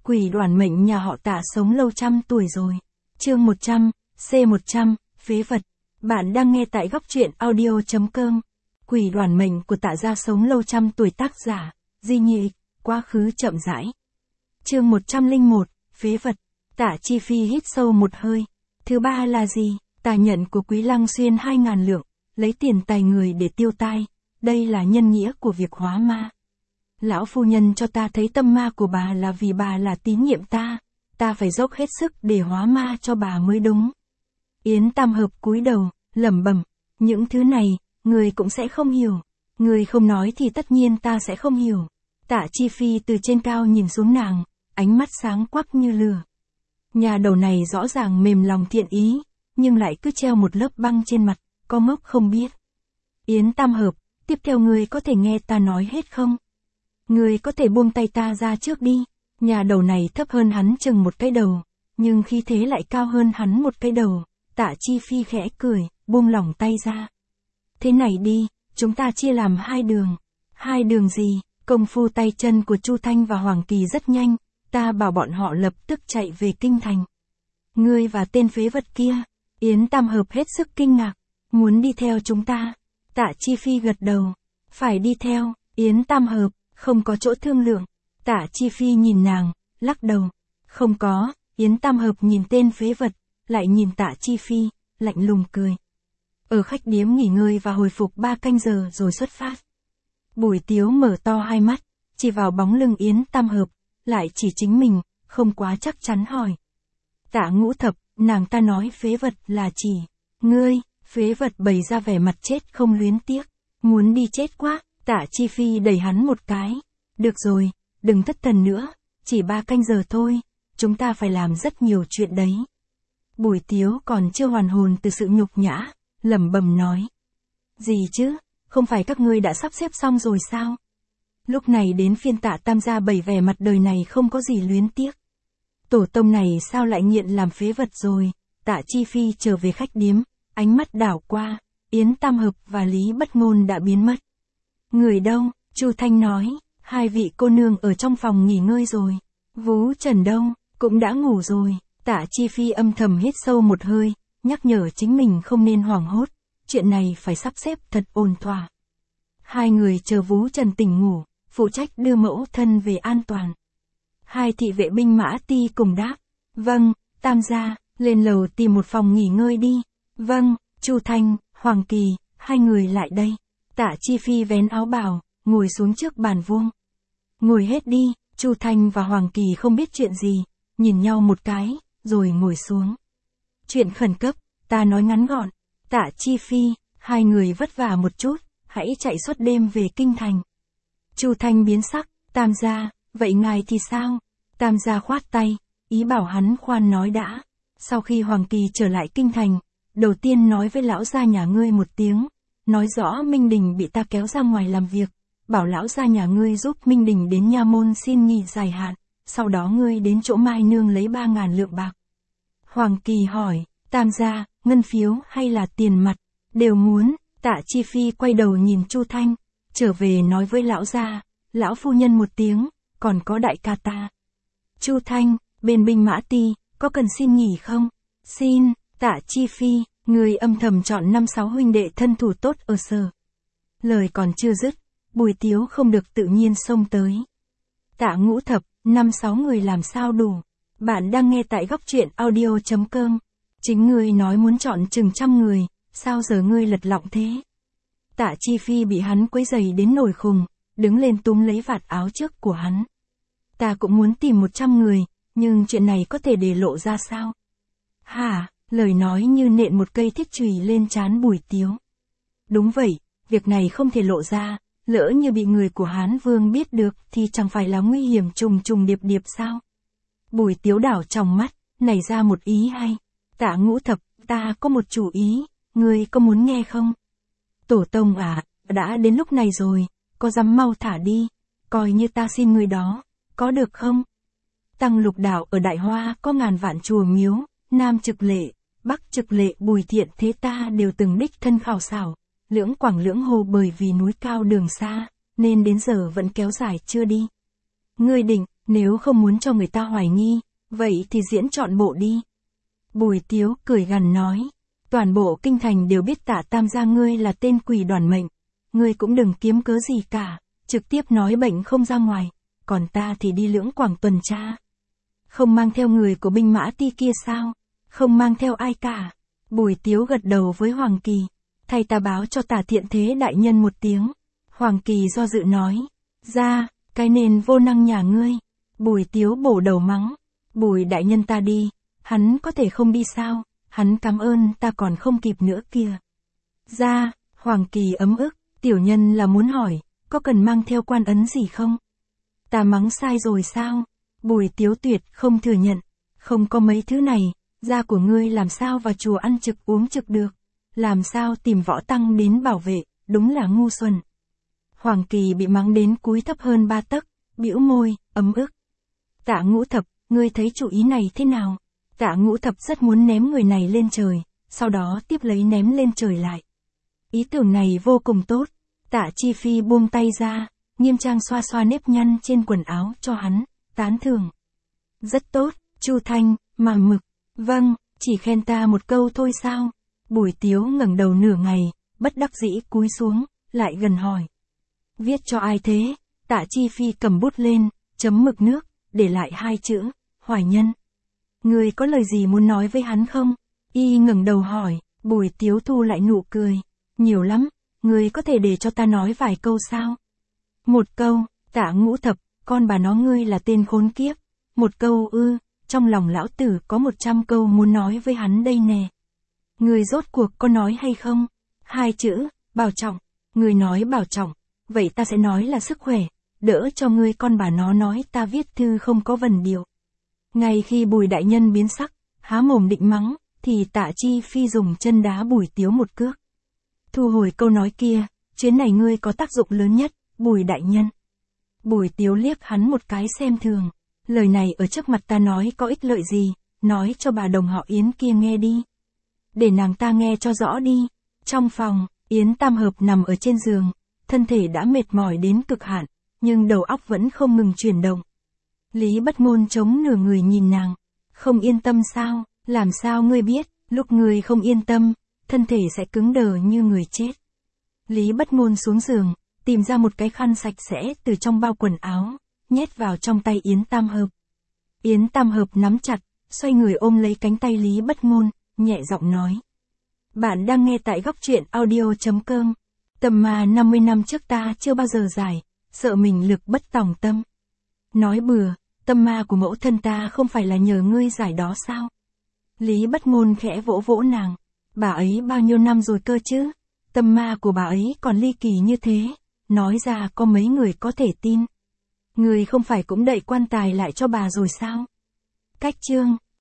Quỷ đoản mệnh nhà họ Tạ sống lâu trăm tuổi rồi. Chương 100, C100, phế vật. Bạn đang nghe tại góc truyện audio.com. Quỷ đoản mệnh của Tạ gia sống lâu trăm tuổi, tác giả Di Nhị, quá khứ chậm rãi. Chương 101, phế vật. Tạ Chi Phi hít sâu một hơi. Thứ ba là gì? Ta nhận của Quý Lăng Xuyên 2.000 lượng, lấy tiền tài người để tiêu tai. Đây là nhân nghĩa của việc hóa ma. Lão phu nhân cho ta thấy tâm ma của bà là vì bà là tín nhiệm ta phải dốc hết sức để hóa ma cho bà mới đúng. Yến Tam Hợp cúi đầu, lẩm bẩm, những thứ này, người cũng sẽ không hiểu. Người không nói thì tất nhiên ta sẽ không hiểu. Tạ Chi Phi từ trên cao nhìn xuống nàng, ánh mắt sáng quắc như lửa. Nhà đầu này rõ ràng mềm lòng thiện ý, nhưng lại cứ treo một lớp băng trên mặt, có ngốc không biết. Yến Tam Hợp, tiếp theo người có thể nghe ta nói hết không? Người có thể buông tay ta ra trước đi. Nhà đầu này thấp hơn hắn chừng một cái đầu, nhưng khí thế lại cao hơn hắn một cái đầu. Tạ Chi Phi khẽ cười, buông lỏng tay ra. Thế này đi, chúng ta chia làm hai đường. Hai đường gì? Công phu tay chân của Chu Thanh và Hoàng Kỳ rất nhanh, ta bảo bọn họ lập tức chạy về kinh thành. Ngươi và tên phế vật kia. Yến Tam Hợp hết sức kinh ngạc, muốn đi theo chúng ta. Tạ Chi Phi gật đầu, phải đi theo. Yến Tam Hợp, không có chỗ thương lượng. Tạ Chi Phi nhìn nàng, lắc đầu. Không có. Yến Tam Hợp nhìn tên phế vật, lại nhìn Tạ Chi Phi, lạnh lùng cười. Ở khách điếm nghỉ ngơi và hồi phục 3 canh giờ rồi xuất phát. Bùi Tiếu mở to hai mắt, chỉ vào bóng lưng Yến Tam Hợp, lại chỉ chính mình, không quá chắc chắn hỏi. Tạ Ngũ Thập, nàng ta nói phế vật là chỉ ngươi. Phế vật bày ra vẻ mặt chết không luyến tiếc, muốn đi chết quá. Tạ Chi Phi đẩy hắn một cái. Được rồi, đừng thất thần nữa, chỉ 3 canh giờ thôi, chúng ta phải làm rất nhiều chuyện đấy. Bùi Tiếu còn chưa hoàn hồn từ sự nhục nhã, lẩm bẩm nói. Gì chứ, không phải các ngươi đã sắp xếp xong rồi sao? Lúc này đến phiên Tạ Tam gia bày vẻ mặt đời này không có gì luyến tiếc. Tổ tông này sao lại nghiện làm phế vật rồi? Tạ Chi Phi trở về khách điếm, ánh mắt đảo qua, Yến Tam Hợp và Lý Bất Ngôn đã biến mất. Người đâu? Chu Thanh nói, hai vị cô nương ở trong phòng nghỉ ngơi rồi. Vú Trần đâu? Cũng đã ngủ rồi. Tạ Chi Phi âm thầm hít sâu một hơi, nhắc nhở chính mình không nên hoảng hốt, chuyện này phải sắp xếp thật ổn thỏa. Hai người chờ Vú Trần tỉnh ngủ, phụ trách đưa mẫu thân về an toàn. Hai thị vệ binh mã ti cùng đáp, vâng, Tam gia, lên lầu tìm một phòng nghỉ ngơi đi. Vâng. Chu Thanh, Hoàng Kỳ, hai người lại đây. Tạ Chi Phi vén áo bào, ngồi xuống trước bàn vuông. Ngồi hết đi. Chu Thanh và Hoàng Kỳ không biết chuyện gì, nhìn nhau một cái, rồi ngồi xuống. Chuyện khẩn cấp, ta nói ngắn gọn. Tạ Chi Phi, hai người vất vả một chút, hãy chạy suốt đêm về kinh thành. Chu Thanh biến sắc, Tam gia, vậy ngài thì sao? Tam gia khoát tay, ý bảo hắn khoan nói đã. Sau khi Hoàng Kỳ trở lại kinh thành, đầu tiên nói với lão gia nhà ngươi một tiếng, nói rõ Minh Đình bị ta kéo ra ngoài làm việc, bảo lão gia nhà ngươi giúp Minh Đình đến nha môn xin nghỉ dài hạn, sau đó ngươi đến chỗ Mai Nương lấy 3.000 lượng bạc. Hoàng Kỳ hỏi, Tam gia, ngân phiếu hay là tiền mặt, đều muốn. Tạ Chi Phi quay đầu nhìn Chu Thanh, trở về nói với lão gia, lão phu nhân một tiếng, còn có đại ca ta. Chu Thanh, bên binh mã ti, có cần xin nghỉ không? Xin. Tạ Chi Phi, người âm thầm chọn 5-6 huynh đệ thân thủ tốt ở sở. Lời còn chưa dứt, Bùi Tiếu không được tự nhiên xông tới. Tạ Ngũ Thập, 5-6 người làm sao đủ? Bạn đang nghe tại góc truyện audio.com. Chính ngươi nói muốn chọn chừng 100 người, sao giờ ngươi lật lọng thế? Tạ Chi Phi bị hắn quấy rầy đến nổi khùng, đứng lên túm lấy vạt áo trước của hắn. Ta cũng muốn tìm 100 người, nhưng chuyện này có thể để lộ ra sao? Hả? Lời nói như nện một cây thiết chùy lên trán Bùi Tiếu. Đúng vậy, việc này không thể lộ ra, lỡ như bị người của Hán Vương biết được thì chẳng phải là nguy hiểm trùng trùng điệp điệp sao? Bùi Tiếu đảo trong mắt, nảy ra một ý hay. Tạ Ngũ Thập, ta có một chủ ý, ngươi có muốn nghe không? Tổ tông à, đã đến lúc này rồi, có dám mau thả đi, coi như ta xin ngươi đó, có được không? Tăng Lục Đạo ở Đại Hoa có ngàn vạn chùa miếu, Nam Trực Lệ, Bắc Trực Lệ, Bùi Thiện Thế ta đều từng đích thân khảo xảo, lưỡng quảng lưỡng hồ, bởi vì núi cao đường xa, nên đến giờ vẫn kéo dài chưa đi. Ngươi định, Nếu không muốn cho người ta hoài nghi, vậy thì diễn trọn bộ đi. Bùi Tiếu cười gằn nói. Toàn bộ kinh thành đều biết Tạ Tam gia ngươi là tên quỷ đoản mệnh. Ngươi cũng đừng kiếm cớ gì cả, trực tiếp nói bệnh không ra ngoài. Còn ta thì đi Lưỡng Quảng tuần tra. Không mang theo người của binh mã ti kia sao? Không mang theo ai cả. Bùi Tiếu gật đầu với Hoàng Kỳ. Thay ta báo cho Tả Thiện Thế đại nhân một tiếng. Hoàng Kỳ do dự nói. Ra, cái nền vô năng nhà ngươi. Bùi Tiếu bổ đầu mắng. Bùi đại nhân ta đi, hắn có thể không đi sao? Hắn cảm ơn ta còn không kịp nữa kìa. Ra, Hoàng Kỳ ấm ức, tiểu nhân là muốn hỏi, có cần mang theo quan ấn gì không? Ta mắng sai rồi sao? Bùi Tiếu tuyệt không thừa nhận. Không có mấy thứ này, gia của ngươi làm sao vào chùa ăn trực uống trực được? Làm sao tìm võ tăng đến bảo vệ, đúng là ngu xuẩn. Hoàng Kỳ bị mắng đến cúi thấp hơn 3 tấc, bĩu môi, ấm ức. Tạ Ngũ Thập, ngươi thấy chủ ý này thế nào? Tạ Ngũ Thập rất muốn ném người này lên trời, sau đó tiếp lấy ném lên trời lại. Ý tưởng này vô cùng tốt. Tạ Chi Phi buông tay ra, nghiêm trang xoa xoa nếp nhăn trên quần áo cho hắn, tán thưởng. Rất tốt, Chu Thanh, mà mực. Vâng, chỉ khen ta một câu thôi sao? Bùi Tiếu ngẩng đầu nửa ngày, bất đắc dĩ cúi xuống, lại gần hỏi. Viết cho ai thế? Tạ Chi Phi cầm bút lên, chấm mực nước, để lại 2 chữ, Hoài Nhân. Ngươi có lời gì muốn nói với hắn không? Y ngẩng đầu hỏi. Bùi Tiếu thu lại nụ cười. Nhiều lắm, ngươi có thể để cho ta nói vài câu sao? Một câu, Tạ Ngũ Thập, con bà nó ngươi là tên khốn kiếp. Một câu ư, trong lòng lão tử có 100 câu muốn nói với hắn đây nè. Ngươi rốt cuộc có nói hay không? 2 chữ, bảo trọng. Ngươi nói bảo trọng, vậy ta sẽ nói là sức khỏe, đỡ cho ngươi con bà nó nói ta viết thư không có vần điệu. Ngay khi Bùi đại nhân biến sắc, há mồm định mắng, thì Tạ Chi Phi dùng chân đá Bùi Tiếu một cước. Thu hồi câu nói kia, chuyến này ngươi có tác dụng lớn nhất, Bùi đại nhân. Bùi Tiếu liếc hắn một cái xem thường. Lời này ở trước mặt ta nói có ích lợi gì, nói cho bà đồng họ Yến kia nghe đi. Để nàng ta nghe cho rõ đi. Trong phòng, Yến Tam Hợp nằm ở trên giường, thân thể đã mệt mỏi đến cực hạn, nhưng đầu óc vẫn không ngừng chuyển động. Lý Bất Ngôn chống nửa người nhìn nàng. Không yên tâm sao? Làm sao ngươi biết, lúc ngươi không yên tâm, thân thể sẽ cứng đờ như người chết. Lý Bất Ngôn xuống giường, tìm ra một cái khăn sạch sẽ từ trong bao quần áo, nhét vào trong tay Yến Tam Hợp. Yến Tam Hợp nắm chặt, xoay người ôm lấy cánh tay Lý Bất Ngôn, nhẹ giọng nói. Bạn đang nghe tại góc truyện audio.com. Tầm mà 50 năm trước ta chưa bao giờ giải, sợ mình lực bất tòng tâm. Nói bừa, tâm ma của mẫu thân ta không phải là nhờ ngươi giải đó sao? Lý Bất Ngôn khẽ vỗ vỗ nàng. Bà ấy bao nhiêu năm rồi cơ chứ? Tâm ma của bà ấy còn ly kỳ như thế, nói ra có mấy người có thể tin. Ngươi không phải cũng đậy quan tài lại cho bà rồi sao? Cách chương